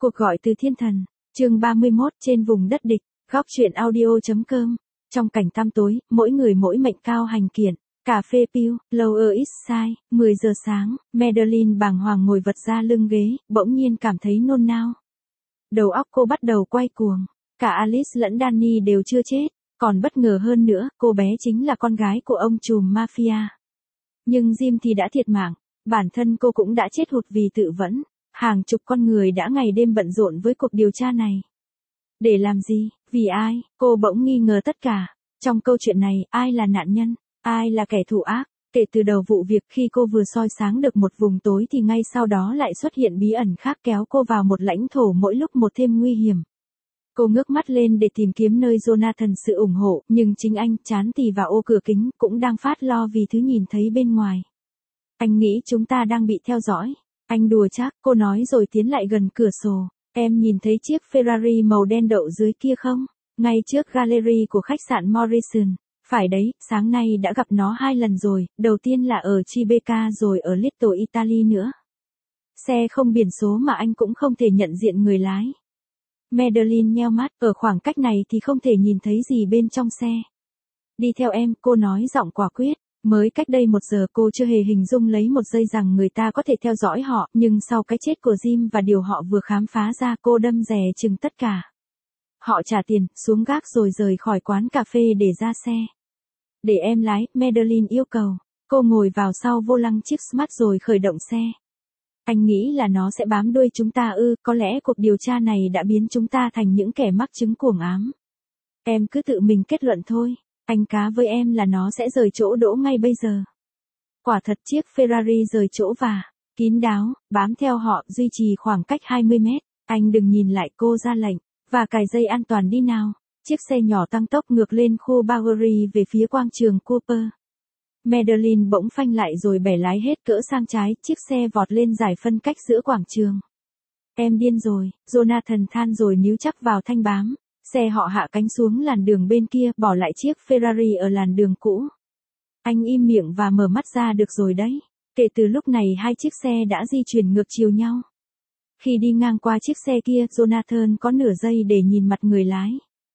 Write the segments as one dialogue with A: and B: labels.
A: Cuộc gọi từ thiên thần, chương 31 trên vùng đất địch, góc truyện audio.com. Trong cảnh tăm tối, mỗi người mỗi mệnh cao hành kiện. Cà phê Pew, Lower East Side, 10 giờ sáng, Madeline bàng hoàng ngồi vật ra lưng ghế, bỗng nhiên cảm thấy nôn nao. Đầu óc cô bắt đầu quay cuồng. Cả Alice lẫn Danny đều chưa chết, còn bất ngờ hơn nữa, cô bé chính là con gái của ông trùm mafia. Nhưng Jim thì đã thiệt mạng, bản thân cô cũng đã chết hụt vì tự vẫn. Hàng chục con người đã ngày đêm bận rộn với cuộc điều tra này. Để làm gì, vì ai, cô bỗng nghi ngờ tất cả. Trong câu chuyện này, ai là nạn nhân, ai là kẻ thù ác. Kể từ đầu vụ việc khi cô vừa soi sáng được một vùng tối thì ngay sau đó lại xuất hiện bí ẩn khác kéo cô vào một lãnh thổ mỗi lúc một thêm nguy hiểm. Cô ngước mắt lên để tìm kiếm nơi Jonathan sự ủng hộ, nhưng chính anh, chán tì vào ô cửa kính, cũng đang phát lo vì thứ nhìn thấy bên ngoài. Anh nghĩ chúng ta đang bị theo dõi. Anh đùa chắc, cô nói rồi tiến lại gần cửa sổ. Em nhìn thấy chiếc Ferrari màu đen đậu dưới kia không? Ngay trước gallery của khách sạn Morrison. Phải đấy, sáng nay đã gặp nó 2 lần rồi, đầu tiên là ở Tribeca rồi ở Little Italy nữa. Xe không biển số mà anh cũng không thể nhận diện người lái. Madeline nheo mắt, ở khoảng cách này thì không thể nhìn thấy gì bên trong xe. Đi theo em, cô nói giọng quả quyết. Mới cách đây 1 giờ cô chưa hề hình dung lấy một giây rằng người ta có thể theo dõi họ, nhưng sau cái chết của Jim và điều họ vừa khám phá ra cô đâm dè chừng tất cả. Họ trả tiền, xuống gác rồi rời khỏi quán cà phê để ra xe. Để em lái, Madeline yêu cầu. Cô ngồi vào sau vô lăng chiếc Smart rồi khởi động xe. Anh nghĩ là nó sẽ bám đuôi chúng ta ư, có lẽ cuộc điều tra này đã biến chúng ta thành những kẻ mắc chứng cuồng ám. Em cứ tự mình kết luận thôi. Anh cá với em là nó sẽ rời chỗ đỗ ngay bây giờ. Quả thật chiếc Ferrari rời chỗ và kín đáo, bám theo họ duy trì khoảng cách 20 mét. Anh đừng nhìn lại, cô ra lệnh. Và cài dây an toàn đi nào. Chiếc xe nhỏ tăng tốc ngược lên khu Bowery về phía quảng trường Cooper. Madeline bỗng phanh lại rồi bẻ lái hết cỡ sang trái, chiếc xe vọt lên giải phân cách giữa quảng trường. Em điên rồi, Jonathan than rồi níu chắc vào thanh bám. Xe họ hạ cánh xuống làn đường bên kia, bỏ lại chiếc Ferrari ở làn đường cũ. Anh im miệng và mở mắt ra được rồi đấy. Kể từ lúc này hai chiếc xe đã di chuyển ngược chiều nhau. Khi đi ngang qua chiếc xe kia, Jonathan có nửa giây để nhìn mặt người lái.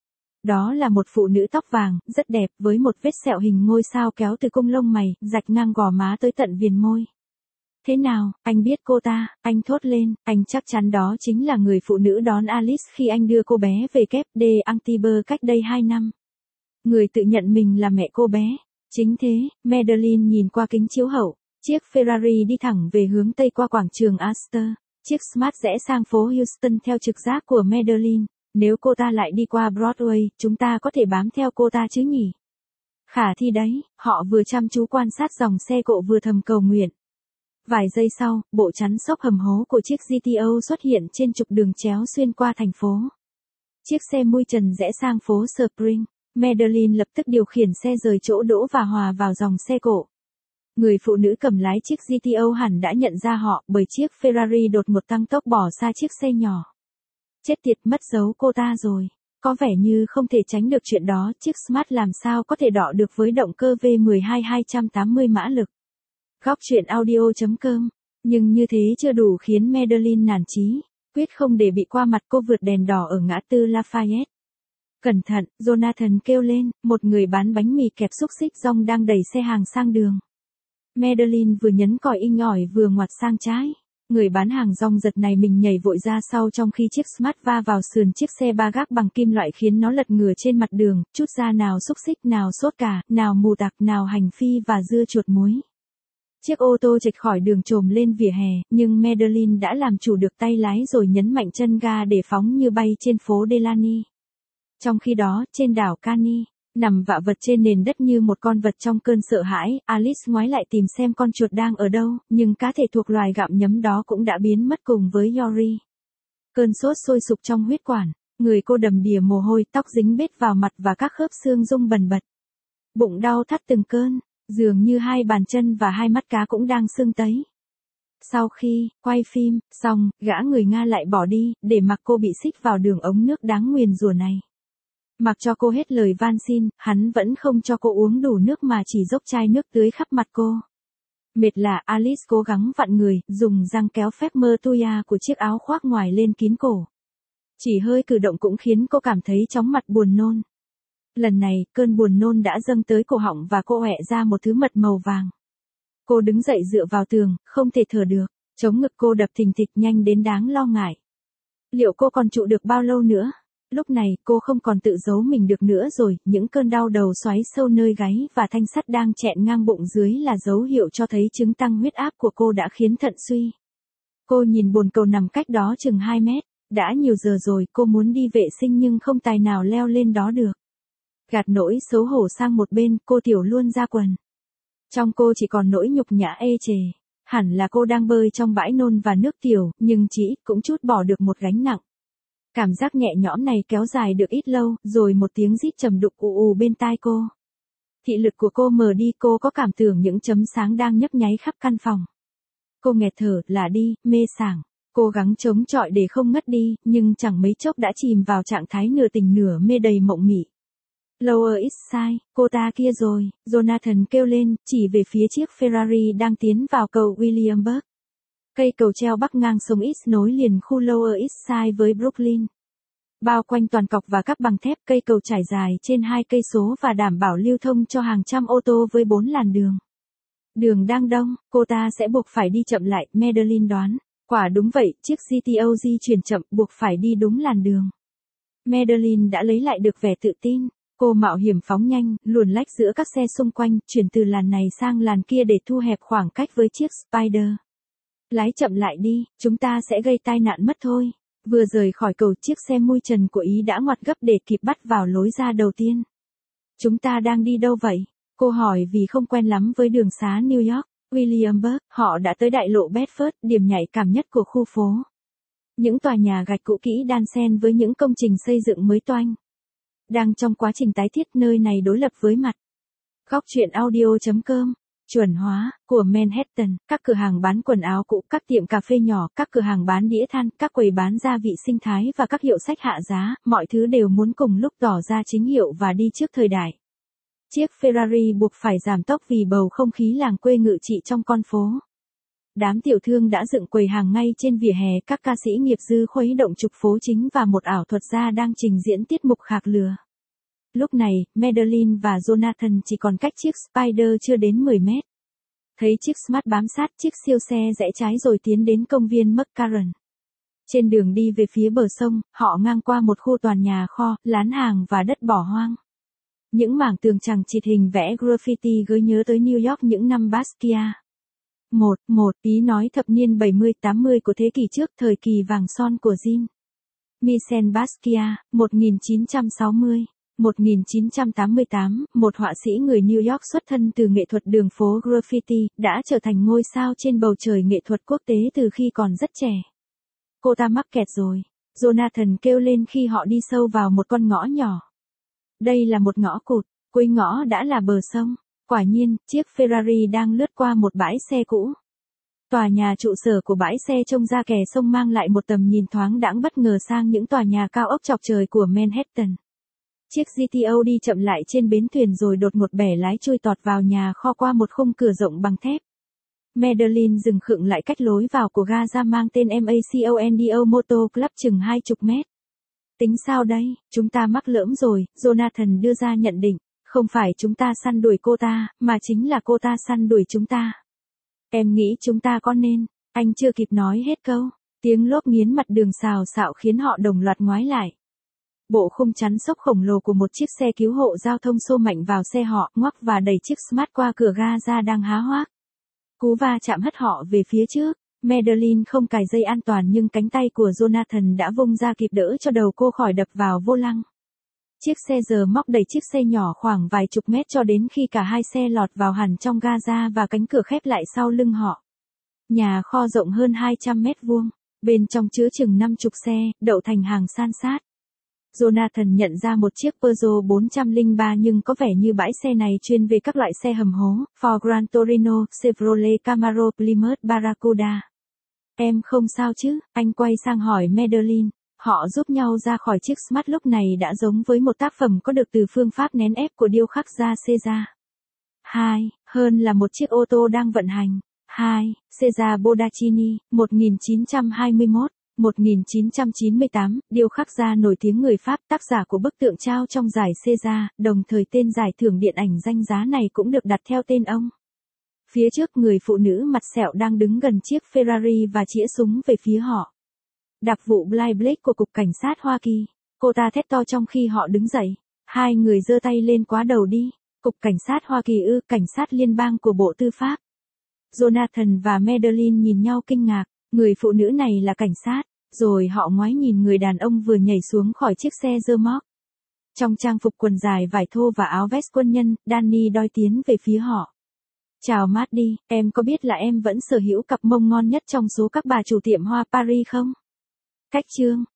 A: Đó là một phụ nữ tóc vàng, rất đẹp, với một vết sẹo hình ngôi sao kéo từ cung lông mày, rạch ngang gò má tới tận viền môi. Thế nào, anh biết cô ta, anh thốt lên, anh chắc chắn đó chính là người phụ nữ đón Alice khi anh đưa cô bé về Cape de Antibes cách đây 2 năm. Người tự nhận mình là mẹ cô bé. Chính thế, Madeline nhìn qua kính chiếu hậu, chiếc Ferrari đi thẳng về hướng tây qua quảng trường Astor, chiếc Smart rẽ sang phố Houston theo trực giác của Madeline. Nếu cô ta lại đi qua Broadway, chúng ta có thể bám theo cô ta chứ nhỉ? Khả thi đấy, họ vừa chăm chú quan sát dòng xe cộ vừa thầm cầu nguyện. Vài giây sau, bộ chắn xốc hầm hố của chiếc GTO xuất hiện trên trục đường chéo xuyên qua thành phố. Chiếc xe mui trần rẽ sang phố Spring. Madeline lập tức điều khiển xe rời chỗ đỗ và hòa vào dòng xe cộ. Người phụ nữ cầm lái chiếc GTO hẳn đã nhận ra họ bởi chiếc Ferrari đột ngột tăng tốc bỏ xa chiếc xe nhỏ. Chết tiệt, mất dấu cô ta rồi. Có vẻ như không thể tránh được chuyện đó, chiếc Smart làm sao có thể đọ được với động cơ V12 280 mã lực. Góc truyện audio.com. Nhưng như thế chưa đủ khiến Madeline nản chí. Quyết không để bị qua mặt cô vượt đèn đỏ ở ngã tư Lafayette. Cẩn thận, Jonathan kêu lên, một người bán bánh mì kẹp xúc xích rong đang đẩy xe hàng sang đường. Madeline vừa nhấn còi inh ỏi vừa ngoặt sang trái. Người bán hàng rong giật này mình nhảy vội ra sau trong khi chiếc Smart va vào sườn chiếc xe ba gác bằng kim loại khiến nó lật ngửa trên mặt đường, chút ra nào xúc xích, nào sốt cà, nào mù tạc, nào hành phi và dưa chuột muối. Chiếc ô tô chệch khỏi đường trồm lên vỉa hè, nhưng Madeline đã làm chủ được tay lái rồi nhấn mạnh chân ga để phóng như bay trên phố Delany. Trong khi đó, trên đảo Cani, nằm vạ vật trên nền đất như một con vật trong cơn sợ hãi, Alice ngoái lại tìm xem con chuột đang ở đâu, nhưng cá thể thuộc loài gặm nhấm đó cũng đã biến mất cùng với Yori. Cơn sốt sôi sục trong huyết quản, người cô đầm đìa mồ hôi, tóc dính bết vào mặt và các khớp xương rung bần bật. Bụng đau thắt từng cơn, dường như 2 bàn chân và 2 mắt cá cũng đang sưng tấy. Sau khi quay phim xong, gã người Nga lại bỏ đi, để mặc cô bị xích vào đường ống nước đáng nguyền rủa này. Mặc cho cô hết lời van xin, hắn vẫn không cho cô uống đủ nước mà chỉ dốc chai nước tưới khắp mặt cô. Mệt lạ, Alice cố gắng vặn người, dùng răng kéo phép mơ tuya của chiếc áo khoác ngoài lên kín cổ. Chỉ hơi cử động cũng khiến cô cảm thấy chóng mặt buồn nôn. Lần này, cơn buồn nôn đã dâng tới cổ họng và cô ọe ra một thứ mật màu vàng. Cô đứng dậy dựa vào tường, không thể thở được. Chống ngực cô đập thình thịch nhanh đến đáng lo ngại. Liệu cô còn trụ được bao lâu nữa? Lúc này, cô không còn tự giấu mình được nữa rồi, những cơn đau đầu xoáy sâu nơi gáy và thanh sắt đang chẹn ngang bụng dưới là dấu hiệu cho thấy chứng tăng huyết áp của cô đã khiến thận suy. Cô nhìn bồn cầu nằm cách đó chừng 2 mét. Đã nhiều giờ rồi, cô muốn đi vệ sinh nhưng không tài nào leo lên đó được. Gạt nỗi xấu hổ sang một bên, cô tiểu luôn ra quần. Trong cô chỉ còn nỗi nhục nhã ê chề. Hẳn là cô đang bơi trong bãi nôn và nước tiểu, nhưng chỉ cũng trút bỏ được một gánh nặng. Cảm giác nhẹ nhõm này kéo dài được ít lâu, rồi một tiếng rít trầm đục ù ù bên tai cô. Thị lực của cô mờ đi, cô có cảm tưởng những chấm sáng đang nhấp nháy khắp căn phòng. Cô nghẹt thở, lả đi, mê sảng. Cố gắng chống chọi để không ngất đi, nhưng chẳng mấy chốc đã chìm vào trạng thái nửa tỉnh nửa mê đầy mộng mị. Lower East Side, cô ta kia rồi, Jonathan kêu lên, chỉ về phía chiếc Ferrari đang tiến vào cầu Williamsburg. Cây cầu treo bắc ngang sông East nối liền khu Lower East Side với Brooklyn. Bao quanh toàn cọc và các bằng thép, cây cầu trải dài trên 2 cây số và đảm bảo lưu thông cho hàng trăm ô tô với 4 làn đường. Đường đang đông, cô ta sẽ buộc phải đi chậm lại, Madeline đoán. Quả đúng vậy, chiếc GTO di chuyển chậm, buộc phải đi đúng làn đường. Madeline đã lấy lại được vẻ tự tin. Cô mạo hiểm phóng nhanh, luồn lách giữa các xe xung quanh, chuyển từ làn này sang làn kia để thu hẹp khoảng cách với chiếc Spider. Lái chậm lại đi, chúng ta sẽ gây tai nạn mất thôi. Vừa rời khỏi cầu, chiếc xe mui trần của Ý đã ngoặt gấp để kịp bắt vào lối ra đầu tiên. Chúng ta đang đi đâu vậy? Cô hỏi vì không quen lắm với đường xá New York. Williamsburg, họ đã tới đại lộ Bedford, điểm nhạy cảm nhất của khu phố. Những tòa nhà gạch cũ kỹ đan xen với những công trình xây dựng mới toanh. Đang trong quá trình tái thiết, nơi này đối lập với mặt. Góc truyện audio.com, chuẩn hóa, của Manhattan, các cửa hàng bán quần áo cũ, các tiệm cà phê nhỏ, các cửa hàng bán đĩa than, các quầy bán gia vị sinh thái và các hiệu sách hạ giá, mọi thứ đều muốn cùng lúc tỏ ra chính hiệu và đi trước thời đại. Chiếc Ferrari buộc phải giảm tốc vì bầu không khí làng quê ngự trị trong con phố. Đám tiểu thương đã dựng quầy hàng ngay trên vỉa hè, các ca sĩ nghiệp dư khuấy động trục phố chính và một ảo thuật gia đang trình diễn tiết mục khạc lừa. Lúc này, Madeline và Jonathan chỉ còn cách chiếc Spider chưa đến 10 mét. Thấy chiếc Smart bám sát chiếc siêu xe rẽ trái rồi tiến đến công viên McCarran. Trên đường đi về phía bờ sông, họ ngang qua một khu tòa nhà kho, lán hàng và đất bỏ hoang. Những mảng tường chằng chịt hình vẽ graffiti gợi nhớ tới New York những năm Basquiat. Ý nói thập niên 70-80 của thế kỷ trước, thời kỳ vàng son của Jean. Michel Basquiat, 1960-1988, một họa sĩ người New York xuất thân từ nghệ thuật đường phố graffiti, đã trở thành ngôi sao trên bầu trời nghệ thuật quốc tế từ khi còn rất trẻ. Cô ta mắc kẹt rồi, Jonathan kêu lên khi họ đi sâu vào một con ngõ nhỏ. Đây là một ngõ cụt, cuối ngõ đã là bờ sông. Quả nhiên, chiếc Ferrari đang lướt qua một bãi xe cũ. Tòa nhà trụ sở của bãi xe trông ra kè sông mang lại một tầm nhìn thoáng đãng bất ngờ sang những tòa nhà cao ốc chọc trời của Manhattan. Chiếc GTO đi chậm lại trên bến thuyền rồi đột ngột bẻ lái chui tọt vào nhà kho qua một khung cửa rộng bằng thép. Madeline dừng khựng lại cách lối vào của ga mang tên MACONDO Motor Club chừng 20 mét. Tính sao đây, chúng ta mắc lỡm rồi, Jonathan đưa ra nhận định. Không phải chúng ta săn đuổi cô ta, mà chính là cô ta săn đuổi chúng ta. Em nghĩ chúng ta có nên, anh chưa kịp nói hết câu. Tiếng lốp nghiến mặt đường xào xạo khiến họ đồng loạt ngoái lại. Bộ khung chắn xốc khổng lồ của một chiếc xe cứu hộ giao thông xô mạnh vào xe họ, ngoắc và đẩy chiếc Smart qua cửa ga ra đang há hoác. Cú va chạm hất họ về phía trước. Madeline không cài dây an toàn nhưng cánh tay của Jonathan đã vung ra kịp đỡ cho đầu cô khỏi đập vào vô lăng. Chiếc xe giờ móc đẩy chiếc xe nhỏ khoảng vài chục mét cho đến khi cả hai xe lọt vào hẳn trong Gaza và cánh cửa khép lại sau lưng họ. Nhà kho rộng hơn 200 mét vuông, bên trong chứa chừng 50 xe, đậu thành hàng san sát. Jonathan nhận ra một chiếc Peugeot 403 nhưng có vẻ như bãi xe này chuyên về các loại xe hầm hố, Ford Gran Torino, Chevrolet Camaro, Plymouth Barracuda. Em không sao chứ, anh quay sang hỏi Madeline. Họ giúp nhau ra khỏi chiếc Smart lúc này đã giống với một tác phẩm có được từ phương pháp nén ép của điêu khắc gia Caesar. Hơn là một chiếc ô tô đang vận hành. 2. Cesare Bodaccini, 1921-1998, điêu khắc gia nổi tiếng người Pháp, tác giả của bức tượng trao trong giải César, đồng thời tên giải thưởng điện ảnh danh giá này cũng được đặt theo tên ông. Phía trước người phụ nữ mặt sẹo đang đứng gần chiếc Ferrari và chĩa súng về phía họ. Đặc vụ Bly Blake của Cục Cảnh sát Hoa Kỳ. Cô ta thét to trong khi họ đứng dậy. Hai người giơ tay lên quá đầu đi. Cục Cảnh sát Hoa Kỳ ư? Cảnh sát liên bang của Bộ Tư pháp. Jonathan và Madeline nhìn nhau kinh ngạc. Người phụ nữ này là cảnh sát. Rồi họ ngoái nhìn người đàn ông vừa nhảy xuống khỏi chiếc xe rơ moc. Trong trang phục quần dài vải thô và áo vest quân nhân, Danny đoi tiến về phía họ. Chào Maddie, em có biết là em vẫn sở hữu cặp mông ngon nhất trong số các bà chủ tiệm hoa Paris không? Cách chương.